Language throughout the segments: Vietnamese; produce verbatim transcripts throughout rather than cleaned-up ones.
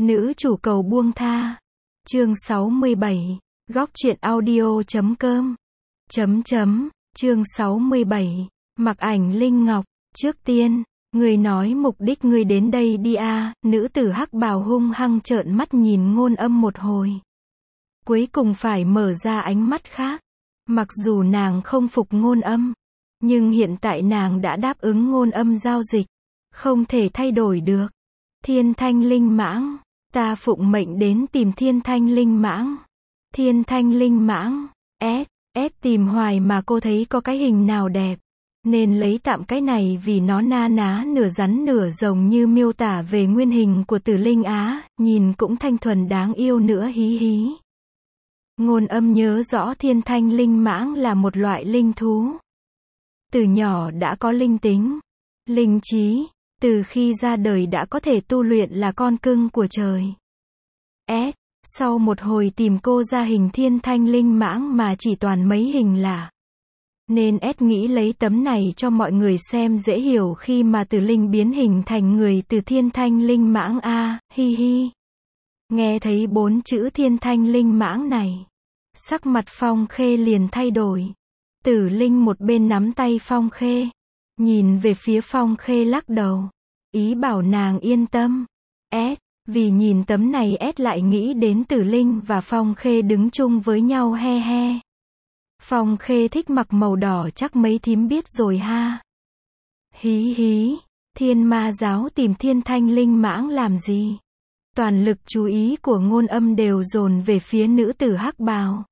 Nữ chủ cầu buông tha. Chương sáu mươi bảy. Góc truyện audio chấm com. Chấm chấm. Chương sáu mươi bảy. Mặc ảnh Linh Ngọc. Trước tiên, người nói mục đích ngươi đến đây đi à, nữ tử hắc bào hung hăng trợn mắt nhìn Ngôn Âm một hồi. Cuối cùng phải mở ra ánh mắt khác. Mặc dù nàng không phục Ngôn Âm, nhưng hiện tại nàng đã đáp ứng Ngôn Âm giao dịch. Không thể thay đổi được. Thiên Thanh Linh Mãng. Ta phụng mệnh đến tìm Thiên Thanh Linh Mãng. Thiên Thanh Linh Mãng. S, S tìm hoài mà cô thấy có cái hình nào đẹp. Nên lấy tạm cái này vì nó na ná nửa rắn nửa rồng như miêu tả về nguyên hình của Tử Linh Á, nhìn cũng thanh thuần đáng yêu nữa hí hí. Ngôn Âm nhớ rõ Thiên Thanh Linh Mãng là một loại linh thú. Từ nhỏ đã có linh tính, linh trí, từ khi ra đời đã có thể tu luyện là con cưng của trời. S, sau một hồi tìm cô ra hình Thiên Thanh Linh Mãng mà chỉ toàn mấy hình lạ. Nên S nghĩ lấy tấm này cho mọi người xem dễ hiểu khi mà Tử Linh biến hình thành người từ Thiên Thanh Linh Mãng a, hi hi. Nghe thấy bốn chữ Thiên Thanh Linh Mãng này, sắc mặt Phong Khê liền thay đổi. Tử Linh một bên nắm tay Phong Khê, nhìn về phía Phong Khê lắc đầu, ý bảo nàng yên tâm. S, vì nhìn tấm này S lại nghĩ đến Tử Linh và Phong Khê đứng chung với nhau he he. Phong Khê thích mặc màu đỏ chắc mấy thím biết rồi ha. Hí hí, Thiên Ma giáo tìm Thiên Thanh Linh Mãng làm gì? Toàn lực chú ý của Ngôn Âm đều dồn về phía nữ tử hắc bào.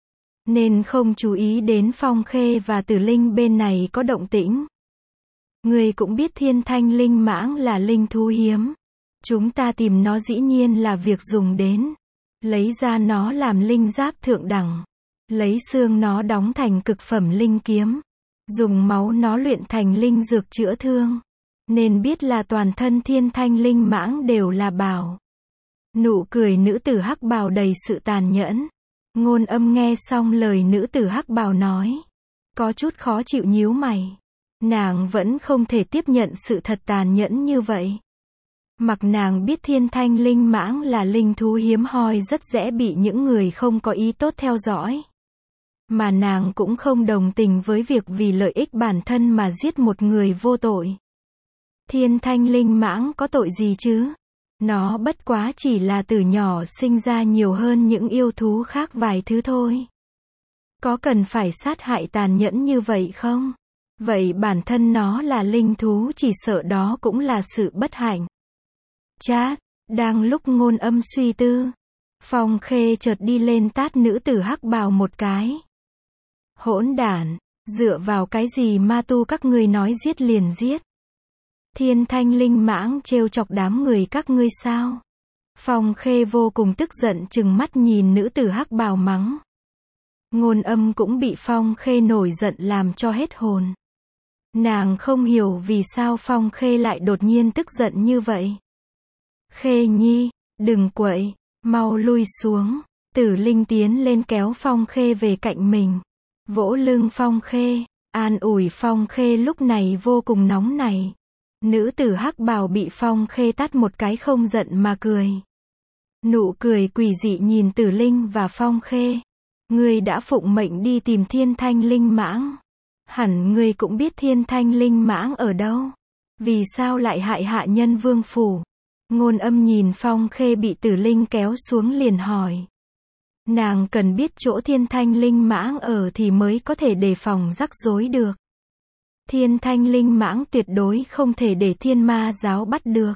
Nên không chú ý đến Phong Khê và Tử Linh bên này có động tĩnh. Người cũng biết Thiên Thanh Linh Mãng là linh thú hiếm. Chúng ta tìm nó dĩ nhiên là việc dùng đến. Lấy ra nó làm linh giáp thượng đẳng. Lấy xương nó đóng thành cực phẩm linh kiếm. Dùng máu nó luyện thành linh dược chữa thương. Nên biết là toàn thân Thiên Thanh Linh Mãng đều là bảo. Nụ cười nữ tử hắc bào đầy sự tàn nhẫn. Ngôn Âm nghe xong lời nữ tử hắc bào nói, có chút khó chịu nhíu mày. Nàng vẫn không thể tiếp nhận sự thật tàn nhẫn như vậy. Mặc nàng biết Thiên Thanh Linh Mãng là linh thú hiếm hoi rất dễ bị những người không có ý tốt theo dõi. Mà nàng cũng không đồng tình với việc vì lợi ích bản thân mà giết một người vô tội. Thiên Thanh Linh Mãng có tội gì chứ? Nó bất quá chỉ là từ nhỏ sinh ra nhiều hơn những yêu thú khác vài thứ thôi. Có cần phải sát hại tàn nhẫn như vậy không? Vậy bản thân nó là linh thú chỉ sợ đó cũng là sự bất hạnh. Chát, đang lúc Ngôn Âm suy tư, Phong Khê chợt đi lên tát nữ tử hắc bào một cái. Hỗn đản, dựa vào cái gì ma tu các ngươi nói giết liền giết? Thiên Thanh Linh Mãng trêu chọc đám người các ngươi sao? Phong Khê vô cùng tức giận trừng mắt nhìn nữ tử hắc bào mắng. Ngôn Âm cũng bị Phong Khê nổi giận làm cho hết hồn. Nàng không hiểu vì sao Phong Khê lại đột nhiên tức giận như vậy. Khê nhi, đừng quậy, mau lui xuống. Tử Linh tiến lên kéo Phong Khê về cạnh mình. Vỗ lưng Phong Khê, an ủi Phong Khê lúc này vô cùng nóng nảy. Nữ tử hắc bào bị Phong Khê tát một cái không giận mà cười. Nụ cười quỷ dị nhìn Tử Linh và Phong Khê. Ngươi đã phụng mệnh đi tìm Thiên Thanh Linh Mãng. Hẳn ngươi cũng biết Thiên Thanh Linh Mãng ở đâu. Vì sao lại hại hạ nhân vương phủ? Ngôn Âm nhìn Phong Khê bị Tử Linh kéo xuống liền hỏi. Nàng cần biết chỗ Thiên Thanh Linh Mãng ở thì mới có thể đề phòng rắc rối được. Thiên Thanh Linh Mãng tuyệt đối không thể để Thiên Ma giáo bắt được.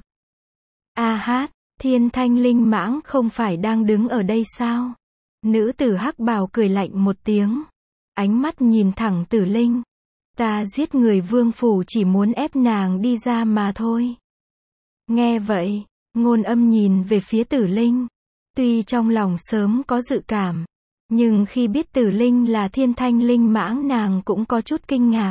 A hát, Thiên Thanh Linh Mãng không phải đang đứng ở đây sao? Nữ tử hắc bào cười lạnh một tiếng. Ánh mắt nhìn thẳng Tử Linh. Ta giết người vương phủ chỉ muốn ép nàng đi ra mà thôi. Nghe vậy, Ngôn Âm nhìn về phía Tử Linh. Tuy trong lòng sớm có dự cảm, nhưng khi biết Tử Linh là Thiên Thanh Linh Mãng nàng cũng có chút kinh ngạc.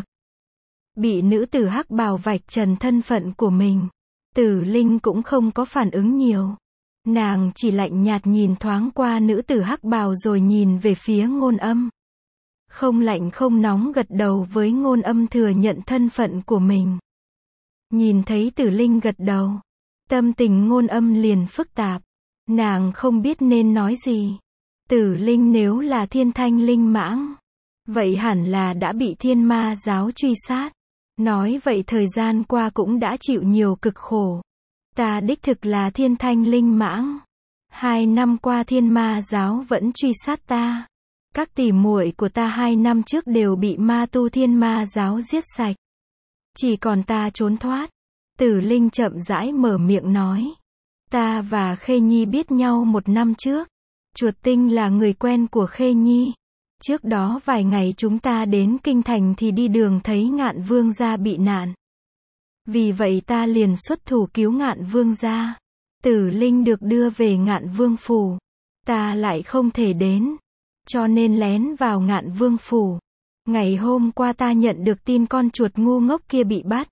Bị nữ tử hắc bào vạch trần thân phận của mình, Tử Linh cũng không có phản ứng nhiều. Nàng chỉ lạnh nhạt nhìn thoáng qua nữ tử hắc bào rồi nhìn về phía Ngôn Âm. Không lạnh không nóng gật đầu với Ngôn Âm thừa nhận thân phận của mình. Nhìn thấy Tử Linh gật đầu, tâm tình Ngôn Âm liền phức tạp. Nàng không biết nên nói gì. Tử Linh nếu là thiên thanh linh mãng, vậy hẳn là đã bị thiên ma giáo truy sát. Nói vậy thời gian qua cũng đã chịu nhiều cực khổ. Ta đích thực là thiên thanh linh mãng. Hai năm qua thiên ma giáo vẫn truy sát ta. Các tỷ muội của ta hai năm trước đều bị ma tu thiên ma giáo giết sạch. Chỉ còn ta trốn thoát. Tử Linh chậm rãi mở miệng nói. Ta và Khê Nhi biết nhau một năm trước. Chuột Tinh là người quen của Khê Nhi. Trước đó vài ngày chúng ta đến kinh thành thì đi đường thấy Ngạn Vương gia bị nạn. Vì vậy ta liền xuất thủ cứu Ngạn Vương gia. Tử Linh được đưa về Ngạn Vương phủ. Ta lại không thể đến, cho nên lén vào Ngạn Vương phủ. Ngày hôm qua ta nhận được tin con chuột ngu ngốc kia bị bắt.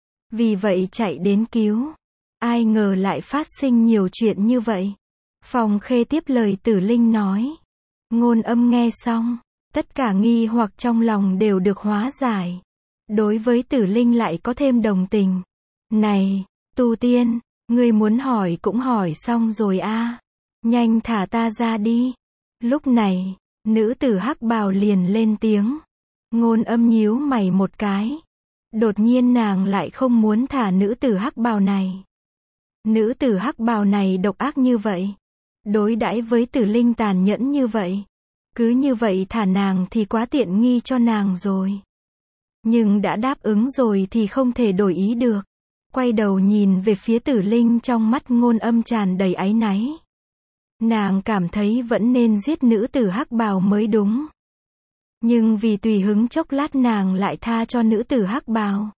Vì vậy chạy đến cứu. Ai ngờ lại phát sinh nhiều chuyện như vậy. Phong Khê tiếp lời Tử Linh nói. Ngôn Âm nghe xong, tất cả nghi hoặc trong lòng đều được hóa giải. Đối với Tử Linh lại có thêm đồng tình. Này, tu tiên, ngươi muốn hỏi cũng hỏi xong rồi a, à. Nhanh thả ta ra đi. Lúc này, nữ tử hắc bào liền lên tiếng. Ngôn Âm nhíu mày một cái. Đột nhiên nàng lại không muốn thả nữ tử hắc bào này. Nữ tử hắc bào này độc ác như vậy. Đối đãi với Tử Linh tàn nhẫn như vậy. Cứ như vậy thả nàng thì quá tiện nghi cho nàng rồi. Nhưng đã đáp ứng rồi thì không thể đổi ý được. Quay đầu nhìn về phía Tử Linh, trong mắt Ngôn Âm tràn đầy áy náy. Nàng cảm thấy vẫn nên giết nữ tử hắc bào mới đúng. Nhưng vì tùy hứng chốc lát nàng lại tha cho nữ tử hắc bào.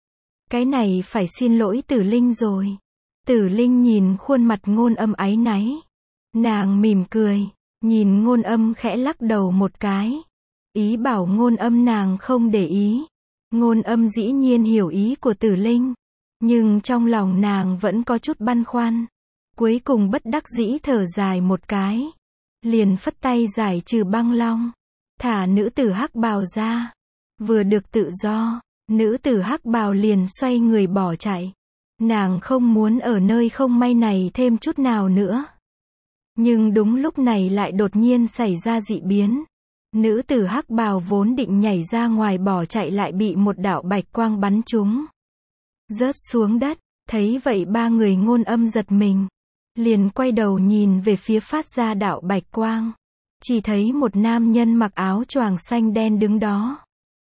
Cái này phải xin lỗi Tử Linh rồi. Tử Linh nhìn khuôn mặt Ngôn Âm áy náy. Nàng mỉm cười, nhìn Ngôn Âm khẽ lắc đầu một cái. Ý bảo Ngôn Âm nàng không để ý. Ngôn Âm dĩ nhiên hiểu ý của Tử Linh. Nhưng trong lòng nàng vẫn có chút băn khoăn. Cuối cùng bất đắc dĩ thở dài một cái. Liền phất tay giải trừ băng long. Thả nữ tử hắc bào ra. Vừa được tự do, nữ tử hắc bào liền xoay người bỏ chạy. Nàng không muốn ở nơi không may này thêm chút nào nữa. Nhưng đúng lúc này lại đột nhiên xảy ra dị biến. Nữ tử hắc bào vốn định nhảy ra ngoài bỏ chạy lại bị một đạo bạch quang bắn trúng. Rớt xuống đất, thấy vậy ba người Ngôn Âm giật mình. Liền quay đầu nhìn về phía phát ra đạo bạch quang. Chỉ thấy một nam nhân mặc áo choàng xanh đen đứng đó.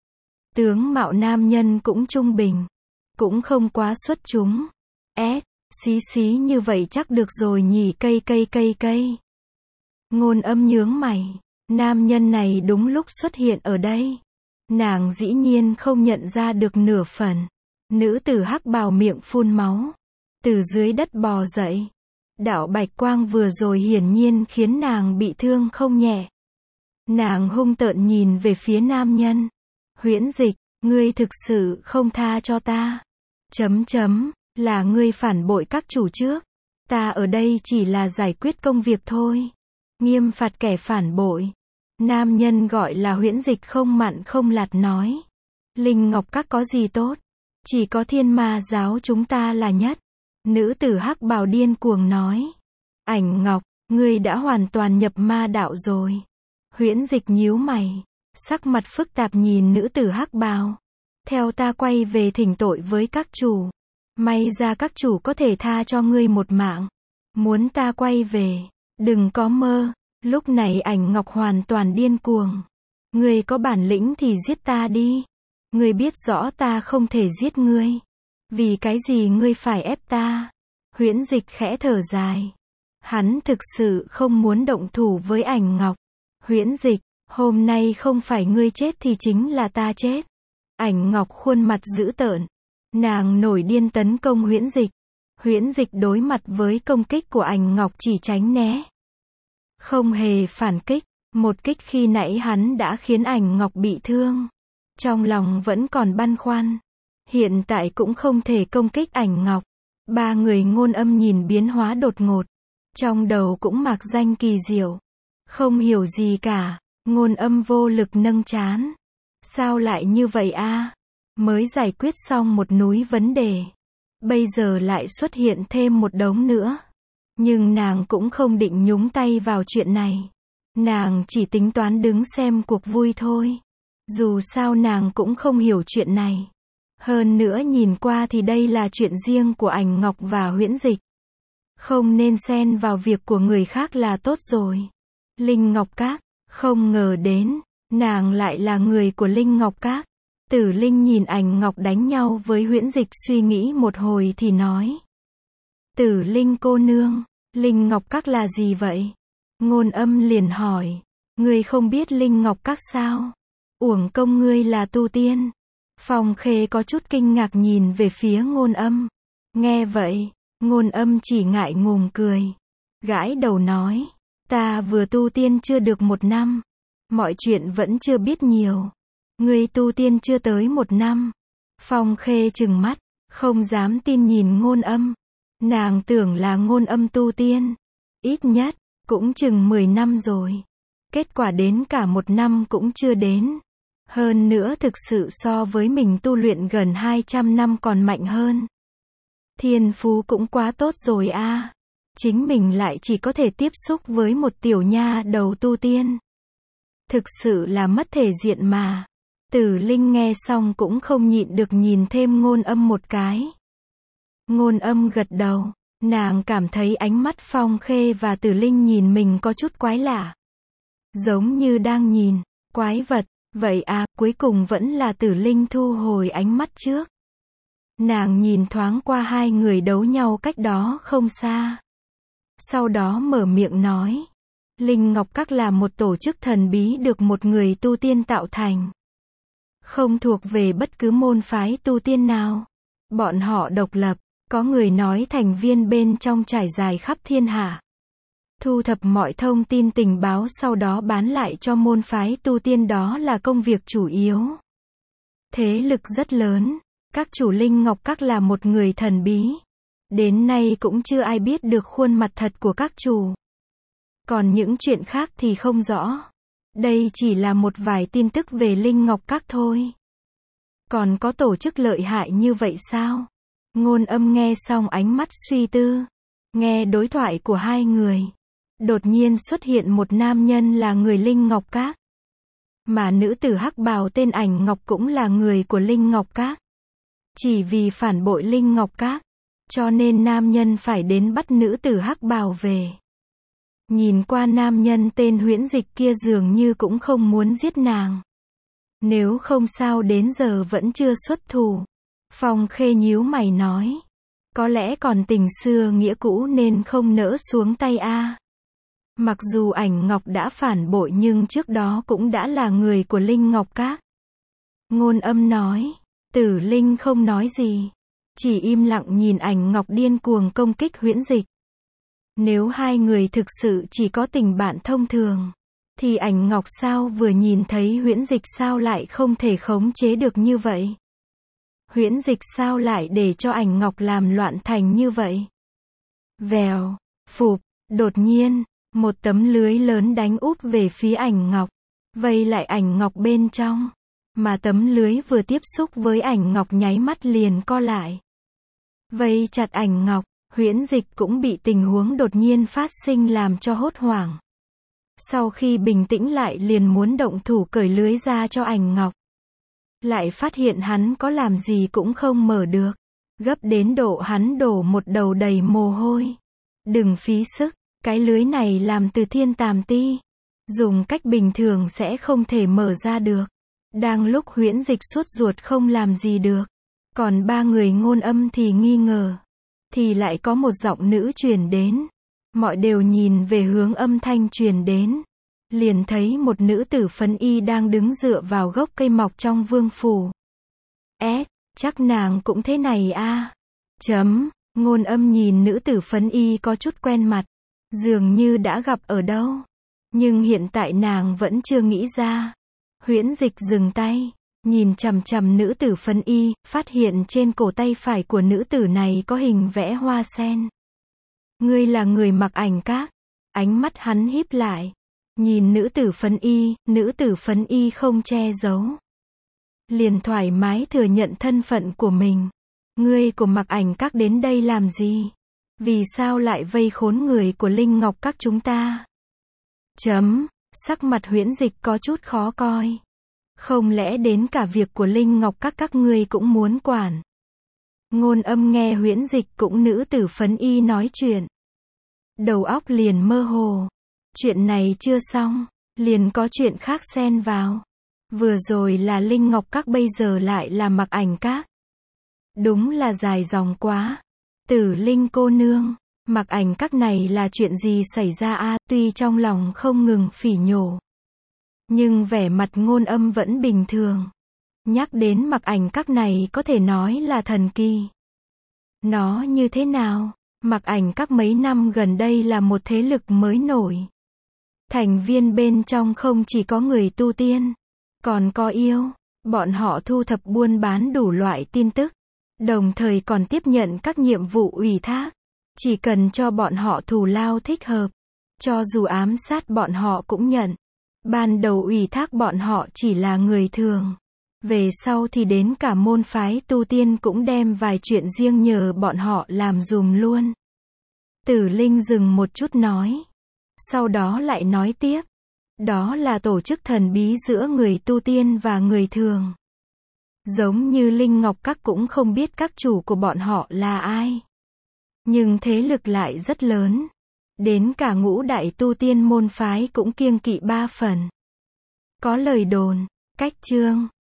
Tướng mạo nam nhân cũng trung bình. Cũng không quá xuất chúng. Ét, xí xí như vậy chắc được rồi nhỉ, cây cây cây cây. Ngôn Âm nhướng mày. Nam nhân này đúng lúc xuất hiện ở đây. Nàng dĩ nhiên không nhận ra được nửa phần. Nữ tử hắc bào miệng phun máu. Từ dưới đất bò dậy. Đạo bạch quang vừa rồi hiển nhiên khiến nàng bị thương không nhẹ. Nàng hung tợn nhìn về phía nam nhân. Huyễn Dịch, ngươi thực sự không tha cho ta. Chấm chấm, là ngươi phản bội các chủ trước. Ta ở đây chỉ là giải quyết công việc thôi. Nghiêm phạt kẻ phản bội. Nam nhân gọi là Huyễn Dịch không mặn không lạt nói. Linh Ngọc Các có gì tốt? Chỉ có thiên ma giáo chúng ta là nhất. Nữ tử hắc bào điên cuồng nói. Ảnh Ngọc, ngươi đã hoàn toàn nhập ma đạo rồi. Huyễn Dịch nhíu mày. Sắc mặt phức tạp nhìn nữ tử hắc bào. Theo ta quay về thỉnh tội với các chủ. May ra các chủ có thể tha cho ngươi một mạng. Muốn ta quay về, đừng có mơ. Lúc này Ảnh Ngọc hoàn toàn điên cuồng. Ngươi có bản lĩnh thì giết ta đi. Ngươi biết rõ ta không thể giết ngươi. Vì cái gì ngươi phải ép ta? Huyễn Dịch khẽ thở dài. Hắn thực sự không muốn động thủ với Ảnh Ngọc. Huyễn Dịch, hôm nay không phải ngươi chết thì chính là ta chết. Ảnh Ngọc khuôn mặt dữ tợn. Nàng nổi điên tấn công Huyễn Dịch. Huyễn Dịch đối mặt với công kích của Ảnh Ngọc chỉ tránh né. Không hề phản kích. Một kích khi nãy hắn đã khiến Ảnh Ngọc bị thương. Trong lòng vẫn còn băn khoăn. Hiện tại cũng không thể công kích Ảnh Ngọc. Ba người Ngôn Âm nhìn biến hóa đột ngột. Trong đầu cũng mạc danh kỳ diệu. Không hiểu gì cả. Ngôn Âm vô lực nâng trán. Sao lại như vậy a? Mới giải quyết xong một núi vấn đề. Bây giờ lại xuất hiện thêm một đống nữa. Nhưng nàng cũng không định nhúng tay vào chuyện này. Nàng chỉ tính toán đứng xem cuộc vui thôi. Dù sao nàng cũng không hiểu chuyện này. Hơn nữa nhìn qua thì đây là chuyện riêng của Ảnh Ngọc và Huyễn Dịch. Không nên xen vào việc của người khác là tốt rồi. Linh Ngọc Các, không ngờ đến, nàng lại là người của Linh Ngọc Các. Tử Linh nhìn Ảnh Ngọc đánh nhau với Huyễn Dịch suy nghĩ một hồi thì nói. Tử Linh cô nương, Linh Ngọc Các là gì vậy? Ngôn Âm liền hỏi. Ngươi không biết Linh Ngọc Các sao? Uổng công ngươi là tu tiên. Phong Khê có chút kinh ngạc nhìn về phía Ngôn Âm. Nghe vậy, Ngôn Âm chỉ ngại ngùng cười. Gãi đầu nói. Ta vừa tu tiên chưa được một năm. Mọi chuyện vẫn chưa biết nhiều. Ngươi tu tiên chưa tới một năm. Phong Khê trừng mắt, không dám tin nhìn Ngôn Âm. Nàng tưởng là Ngôn Âm tu tiên. Ít nhất, cũng chừng mười năm rồi. Kết quả đến cả một năm cũng chưa đến. Hơn nữa thực sự so với mình tu luyện gần hai trăm năm còn mạnh hơn. Thiên phú cũng quá tốt rồi a. À. Chính mình lại chỉ có thể tiếp xúc với một tiểu nha đầu tu tiên. Thực sự là mất thể diện mà. Tử Linh nghe xong cũng không nhịn được nhìn thêm Ngôn Âm một cái. Ngôn Âm gật đầu. Nàng cảm thấy ánh mắt Phong Khê và Tử Linh nhìn mình có chút quái lạ. Giống như đang nhìn quái vật. Vậy à, cuối cùng vẫn là Tử Linh thu hồi ánh mắt trước. Nàng nhìn thoáng qua hai người đấu nhau cách đó không xa. Sau đó mở miệng nói. Linh Ngọc Các là một tổ chức thần bí được một người tu tiên tạo thành. Không thuộc về bất cứ môn phái tu tiên nào. Bọn họ độc lập, có người nói thành viên bên trong trải dài khắp thiên hạ. Thu thập mọi thông tin tình báo sau đó bán lại cho môn phái tu tiên đó là công việc chủ yếu. Thế lực rất lớn. Các chủ Linh Ngọc Các là một người thần bí. Đến nay cũng chưa ai biết được khuôn mặt thật của các chủ. Còn những chuyện khác thì không rõ. Đây chỉ là một vài tin tức về Linh Ngọc Các thôi. Còn có tổ chức lợi hại như vậy sao? Ngôn Âm nghe xong ánh mắt suy tư. Nghe đối thoại của hai người. Đột nhiên xuất hiện một nam nhân là người Linh Ngọc Các. Mà nữ tử hắc bào tên Ảnh Ngọc cũng là người của Linh Ngọc Các. Chỉ vì phản bội Linh Ngọc Các, cho nên nam nhân phải đến bắt nữ tử hắc bào về. Nhìn qua nam nhân tên Huyễn Dịch kia dường như cũng không muốn giết nàng. Nếu không sao đến giờ vẫn chưa xuất thủ. Phong Khê nhíu mày nói. Có lẽ còn tình xưa nghĩa cũ nên không nỡ xuống tay a. Mặc dù Ảnh Ngọc đã phản bội nhưng trước đó cũng đã là người của Linh Ngọc Các. Ngôn Âm nói. Tử Linh không nói gì. Chỉ im lặng nhìn Ảnh Ngọc điên cuồng công kích Huyễn Dịch. Nếu hai người thực sự chỉ có tình bạn thông thường, thì Ảnh Ngọc sao vừa nhìn thấy Huyễn Dịch sao lại không thể khống chế được như vậy? Huyễn Dịch sao lại để cho Ảnh Ngọc làm loạn thành như vậy? Vèo, phụp, đột nhiên, một tấm lưới lớn đánh úp về phía Ảnh Ngọc, vây lại Ảnh Ngọc bên trong. Mà tấm lưới vừa tiếp xúc với Ảnh Ngọc nháy mắt liền co lại. Vây chặt Ảnh Ngọc, Huyễn Dịch cũng bị tình huống đột nhiên phát sinh làm cho hốt hoảng. Sau khi bình tĩnh lại liền muốn động thủ cởi lưới ra cho Ảnh Ngọc. Lại phát hiện hắn có làm gì cũng không mở được. Gấp đến độ hắn đổ một đầu đầy mồ hôi. Đừng phí sức, cái lưới này làm từ thiên tàm ti. Dùng cách bình thường sẽ không thể mở ra được. Đang lúc Huyễn Dịch sốt ruột không làm gì được. Còn ba người Ngôn Âm thì nghi ngờ. Thì lại có một giọng nữ truyền đến. Mọi đều nhìn về hướng âm thanh truyền đến. Liền thấy một nữ tử phấn y đang đứng dựa vào gốc cây mọc trong vương phủ. Ế, chắc nàng cũng thế này a. À. Chấm, Ngôn Âm nhìn nữ tử phấn y có chút quen mặt. Dường như đã gặp ở đâu. Nhưng hiện tại nàng vẫn chưa nghĩ ra. Huyễn Dịch dừng tay. Nhìn chằm chằm nữ tử phấn y, phát hiện trên cổ tay phải của nữ tử này có hình vẽ hoa sen. Ngươi là người Mặc Ảnh Các. Ánh mắt hắn híp lại. Nhìn nữ tử phấn y, nữ tử phấn y không che giấu. Liền thoải mái thừa nhận thân phận của mình. Ngươi của Mặc Ảnh Các đến đây làm gì? Vì sao lại vây khốn người của Linh Ngọc các chúng ta? Chấm, sắc mặt Huyễn Dịch có chút khó coi. Không lẽ đến cả việc của Linh Ngọc các các ngươi cũng muốn quản? Ngôn Âm nghe Huyễn Dịch cũng nữ tử phấn y nói chuyện. Đầu óc liền mơ hồ. Chuyện này chưa xong, liền có chuyện khác xen vào. Vừa rồi là Linh Ngọc các, bây giờ lại là Mặc Ảnh các. Đúng là dài dòng quá. Tử Linh cô nương, Mặc Ảnh các này là chuyện gì xảy ra a? À, tuy trong lòng không ngừng phỉ nhổ, nhưng vẻ mặt Ngôn Âm vẫn bình thường. Nhắc đến Mặc Ảnh các này có thể nói là thần kỳ. Nó như thế nào? Mặc Ảnh các mấy năm gần đây là một thế lực mới nổi. Thành viên bên trong không chỉ có người tu tiên, còn có yêu. Bọn họ thu thập buôn bán đủ loại tin tức, đồng thời còn tiếp nhận các nhiệm vụ ủy thác. Chỉ cần cho bọn họ thù lao thích hợp, cho dù ám sát bọn họ cũng nhận. Ban đầu ủy thác bọn họ chỉ là người thường. Về sau thì đến cả môn phái tu tiên cũng đem vài chuyện riêng nhờ bọn họ làm dùm luôn. Tử Linh dừng một chút nói. Sau đó lại nói tiếp. Đó là tổ chức thần bí giữa người tu tiên và người thường. Giống như Linh Ngọc các cũng không biết các chủ của bọn họ là ai. Nhưng thế lực lại rất lớn. Đến cả ngũ đại tu tiên môn phái cũng kiêng kỵ ba phần. Có lời đồn, cách chương